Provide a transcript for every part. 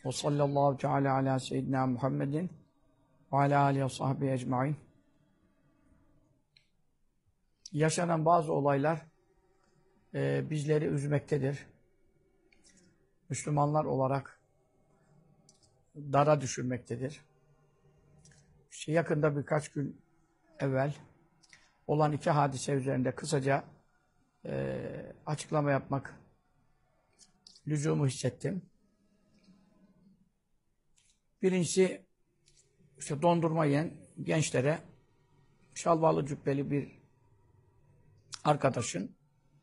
Ve sallallahu teala ala seyyidina Muhammedin ve ala alihi ve sahbihi ecmaîn. Yaşanan bazı olaylar bizleri üzmektedir. Müslümanlar olarak dara düşürmektedir. Yakında birkaç gün evvel olan iki hadise üzerinde kısaca açıklama yapmak lüzumu hissettim. Birincisi, dondurma yiyen gençlere şalvarlı cübbeli bir arkadaşın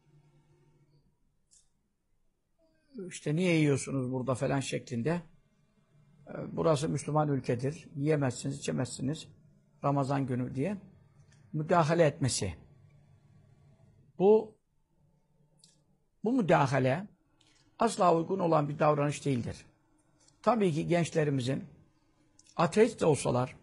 niye yiyorsunuz burada falan şeklinde, burası Müslüman ülkedir, yiyemezsiniz, içemezsiniz Ramazan günü diye müdahale etmesi. Bu müdahale asla uygun olan bir davranış değildir. Tabii ki gençlerimizin ateist de olsalar,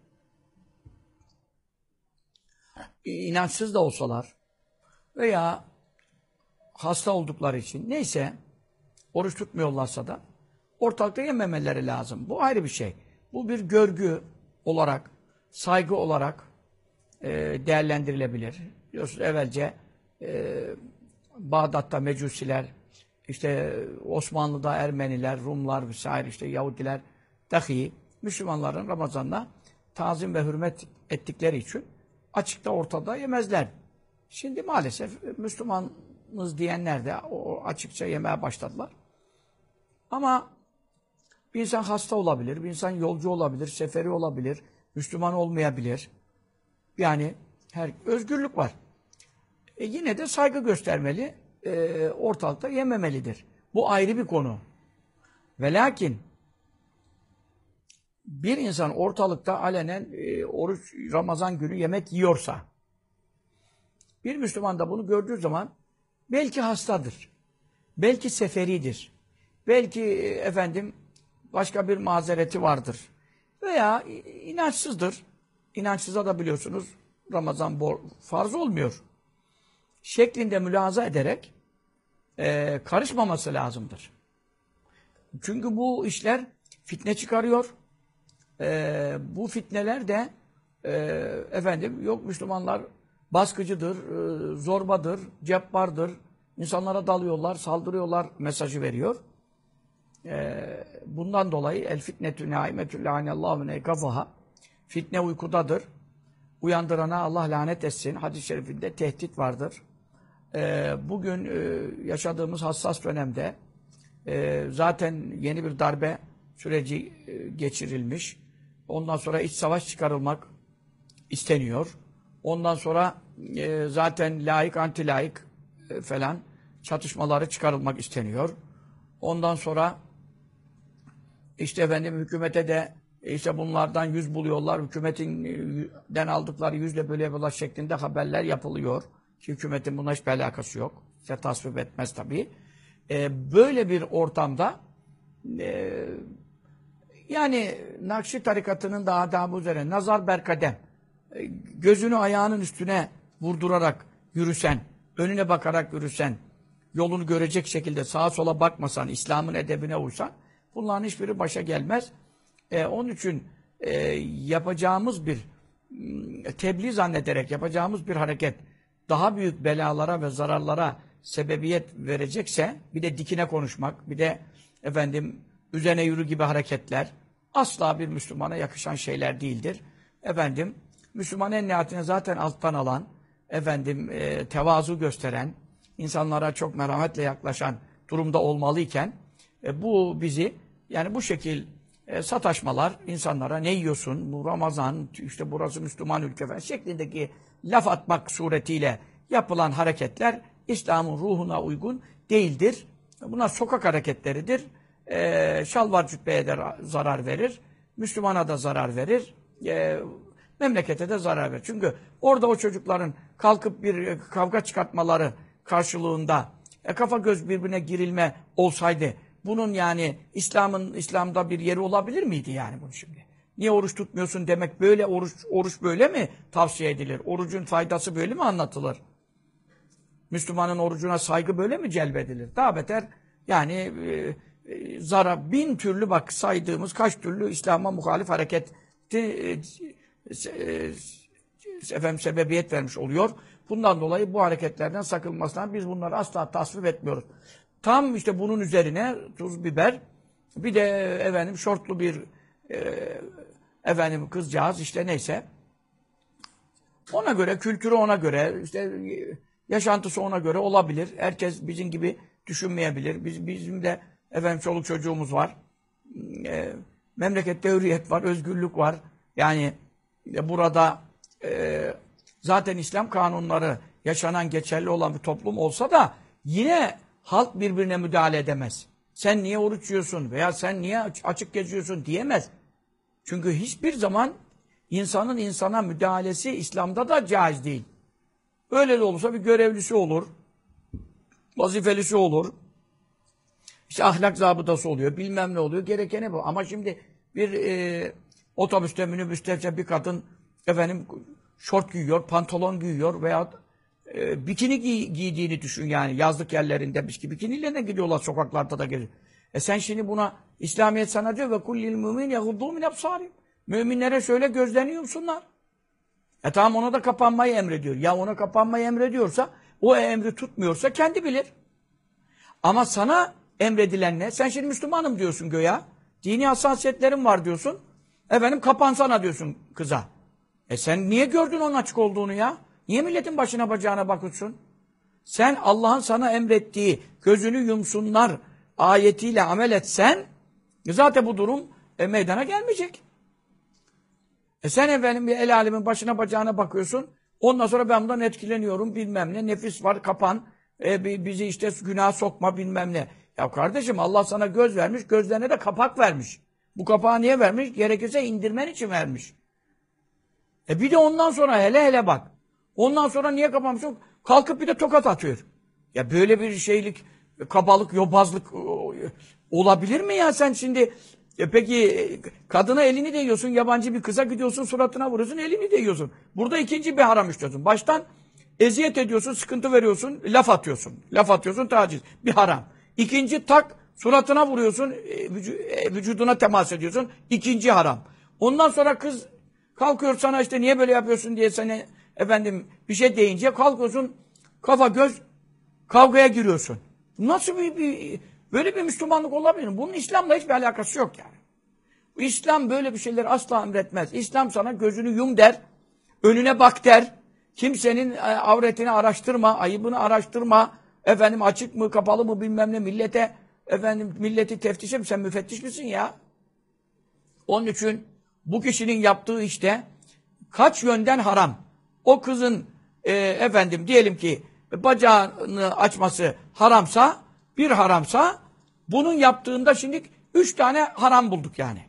inançsız da olsalar veya hasta oldukları için neyse oruç tutmuyorlarsa da ortalıkta yememeleri lazım. Bu ayrı bir şey. Bu bir görgü olarak, saygı olarak değerlendirilebilir. Biliyorsunuz evvelce Bağdat'ta Mecusiler, Osmanlı'da Ermeniler, Rumlar vesaire, Yahudiler dahi Müslümanların Ramazan'da tazim ve hürmet ettikleri için açıkta ortada yemezler. Şimdi maalesef Müslümanız diyenler de o açıkça yemeye başladılar. Ama bir insan hasta olabilir, bir insan yolcu olabilir, seferi olabilir, Müslüman olmayabilir. Yani özgürlük var. Yine de saygı göstermeli, ortalıkta yememelidir. Bu ayrı bir konu. Ve lakin bir insan ortalıkta alenen oruç Ramazan günü yemek yiyorsa, bir Müslüman da bunu gördüğü zaman belki hastadır, belki seferidir, belki başka bir mazereti vardır veya inançsızdır. İnançsıza da biliyorsunuz Ramazan farz olmuyor şeklinde mülahaza ederek karışmaması lazımdır. Çünkü bu işler fitne çıkarıyor. Bu fitneler de yok Müslümanlar baskıcıdır, zorbadır, cebbardır, insanlara dalıyorlar, saldırıyorlar mesajı veriyor. Bundan dolayı el fitnetü naimetü lânellâhu neykafaha, fitne uykudadır. Uyandırana Allah lanet etsin. Hadis-i şerifinde tehdit vardır. Bugün yaşadığımız hassas dönemde zaten yeni bir darbe süreci geçirilmiş. Ondan sonra iç savaş çıkarılmak isteniyor. Ondan sonra zaten laik, anti-laik falan çatışmaları çıkarılmak isteniyor. Ondan sonra hükümete de bunlardan yüz buluyorlar. Hükümetinden aldıkları yüzle böyle yapıyorlar şeklinde haberler yapılıyor. Ki hükümetin buna hiçbir alakası yok. Tasvip etmez tabii. Böyle bir ortamda Nakşi tarikatının da adabı üzere nazar berkadem, gözünü ayağının üstüne vurdurarak yürüsen, önüne bakarak yürüsen, yolunu görecek şekilde sağa sola bakmasan, İslam'ın edebine uysan, bunların hiçbiri başa gelmez. Onun için yapacağımız bir tebliğ zannederek yapacağımız bir hareket daha büyük belalara ve zararlara sebebiyet verecekse, bir de dikine konuşmak, bir de üzerine yürü gibi hareketler asla bir Müslümana yakışan şeyler değildir. Müslüman en nihayetine zaten alttan alan, tevazu gösteren, insanlara çok merhametle yaklaşan durumda olmalıyken bu bizi bu şekil sataşmalar, insanlara ne yiyorsun, bu Ramazan, burası Müslüman ülke falan şeklindeki laf atmak suretiyle yapılan hareketler İslam'ın ruhuna uygun değildir. Bunlar sokak hareketleridir. Şalvar cübbeye de zarar verir. Müslümana da zarar verir. Memlekete de zarar verir. Çünkü orada o çocukların kalkıp bir kavga çıkartmaları karşılığında kafa göz birbirine girilme olsaydı bunun İslam'da bir yeri olabilir miydi bunun şimdi? Niye oruç tutmuyorsun demek böyle, oruç böyle mi tavsiye edilir? Orucun faydası böyle mi anlatılır? Müslümanın orucuna saygı böyle mi celbedilir? Daha beter zarar, bin türlü bak saydığımız kaç türlü İslam'a muhalif hareket efendim sebebiyet vermiş oluyor. Bundan dolayı bu hareketlerden sakınmasından biz bunları asla tasvip etmiyoruz. Tam işte bunun üzerine tuz, biber, bir de efendim şortlu bir efendim kızcağız işte neyse. Ona göre, kültürü ona göre, işte yaşantısı ona göre olabilir. Herkes bizim gibi düşünmeyebilir. Bizim de efendim çoluk çocuğumuz var. Memlekette hürriyet var, özgürlük var. Yani burada zaten İslam kanunları yaşanan, geçerli olan bir toplum olsa da yine halk birbirine müdahale edemez. Sen niye oruç yiyorsun veya sen niye açık geziyorsun diyemez. Çünkü hiçbir zaman insanın insana müdahalesi İslam'da da caiz değil. Öyle de olursa bir görevlisi olur, vazifelisi olur, işte ahlak zabıtası oluyor, bilmem ne oluyor, gerekeni bu. Ama şimdi bir otobüste, minibüste bir kadın efendim şort giyiyor, pantolon giyiyor veya bikini giydiğini düşün yani yazlık yerlerinde bikiniyle de gidiyorlar sokaklarda da geziyor. Sen şimdi buna İslamiyet sana diyor ve kullil mümin yaguddu min absarim. Müminlere şöyle gözlerini yumsunlar. Tamam ona da kapanmayı emrediyor. Ya ona kapanmayı emrediyorsa o emri tutmuyorsa kendi bilir. Ama sana emredilen ne? Sen şimdi Müslümanım diyorsun göya. Dini hassasiyetlerin var diyorsun. Efendim kapansana diyorsun kıza. Sen niye gördün onun açık olduğunu ya? Niye milletin başına bacağına bakıyorsun? Sen Allah'ın sana emrettiği gözünü yumsunlar ayetiyle amel etsen zaten bu durum meydana gelmeyecek. Sen efendim bir el alemin başına bacağına bakıyorsun. Ondan sonra ben bundan etkileniyorum bilmem ne. Nefis var kapan. Bizi işte günaha sokma bilmem ne. Ya kardeşim Allah sana göz vermiş. Gözlerine de kapak vermiş. Bu kapağı niye vermiş? Gerekirse indirmen için vermiş. Bir de ondan sonra hele bak. Ondan sonra niye kapamışsın? Kalkıp bir de tokat atıyor. Ya böyle bir şeylik, kabalık, yobazlık olabilir mi ya sen şimdi? Peki kadına elini değiyorsun, yabancı bir kıza gidiyorsun, suratına vuruyorsun, elini değiyorsun. Burada ikinci bir haram işliyorsun. Baştan eziyet ediyorsun, sıkıntı veriyorsun, laf atıyorsun. Laf atıyorsun, taciz. Bir haram. İkinci tak, suratına vuruyorsun, vücuduna temas ediyorsun. İkinci haram. Ondan sonra kız kalkıyor sana işte niye böyle yapıyorsun diye seni efendim bir şey deyince kalkıyorsun, kafa göz kavgaya giriyorsun. Nasıl böyle bir Müslümanlık olabilir mi? Bunun İslam'la hiçbir alakası yok yani. İslam böyle bir şeyleri asla emretmez. İslam sana gözünü yum der, önüne bak der. Kimsenin avretini araştırma, ayıbını araştırma. Efendim açık mı, kapalı mı bilmem ne milleti teftişe mi? Sen müfettiş misin ya? Onun için bu kişinin yaptığı işte kaç yönden haram. O kızın efendim diyelim ki bacağını açması haramsa, bir haramsa bunun yaptığında şimdi 3 tane haram bulduk yani.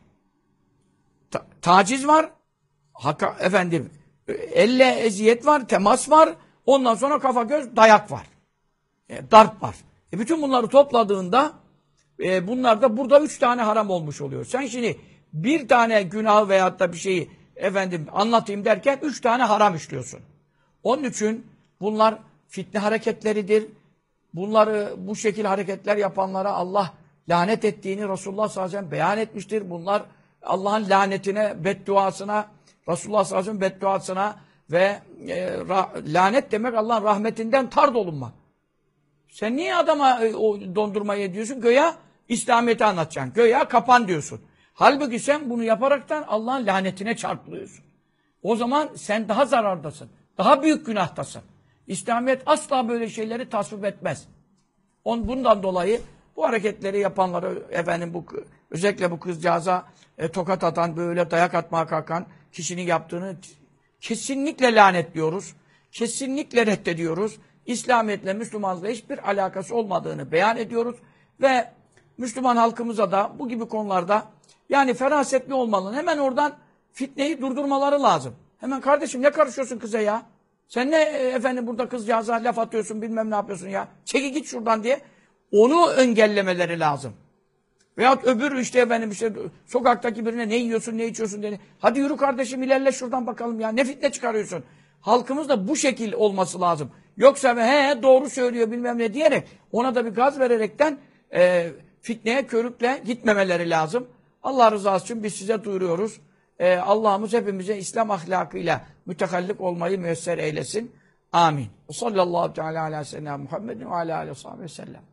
Taciz var, efendim elle eziyet var, temas var, ondan sonra kafa göz dayak var. Darp var. Bütün bunları topladığında bunlar da burada 3 tane haram olmuş oluyor. Sen şimdi bir tane günah veyahut da bir şeyi efendim anlatayım derken 3 tane haram işliyorsun. Onun için bunlar fitne hareketleridir. Bunları bu şekil hareketler yapanlara Allah lanet ettiğini Resulullah sallallahu aleyhi ve sellem beyan etmiştir. Bunlar Allah'ın lanetine, bedduasına, Resulullah sallallahu aleyhi ve sellem bedduasına ve lanet demek Allah'ın rahmetinden tard olunmak. Sen niye adama o dondurmayı ediyorsun? Göya İslamiyet'i anlatacaksın. Göya kapan diyorsun. Halbuki sen bunu yaparaktan Allah'ın lanetine çarpılıyorsun. O zaman sen daha zarardasın. Daha büyük günahtasın. İslamiyet asla böyle şeyleri tasvip etmez. Bundan dolayı bu hareketleri yapanları efendim özellikle bu kızcağıza tokat atan, böyle dayak atmaya kalkan kişinin yaptığını kesinlikle lanetliyoruz. Kesinlikle reddediyoruz. İslamiyetle, Müslümanlıkla hiçbir alakası olmadığını beyan ediyoruz. Ve Müslüman halkımıza da bu gibi konularda yani ferasetli olmalı. Hemen oradan fitneyi durdurmaları lazım. Hemen kardeşim ne karışıyorsun kıza ya? Sen ne efendim burada kızcağıza laf atıyorsun bilmem ne yapıyorsun ya. Çeki git şuradan diye. Onu engellemeleri lazım. Veyahut öbür işte efendim işte sokaktaki birine ne yiyorsun ne içiyorsun diye. Hadi yürü kardeşim ilerle şuradan bakalım ya. Ne fitne çıkarıyorsun? Halkımız da bu şekil olması lazım. Yoksa doğru söylüyor bilmem ne diyerek ona da bir gaz vererekten fitneye körükle gitmemeleri lazım. Allah rızası için biz size duyuruyoruz. Allah'ımız hepimize İslam ahlakıyla mütehallik olmayı müyesser eylesin. Amin. Sallallahu teala ala seyyidina Muhammedin ve ala aleyhi ve sellem.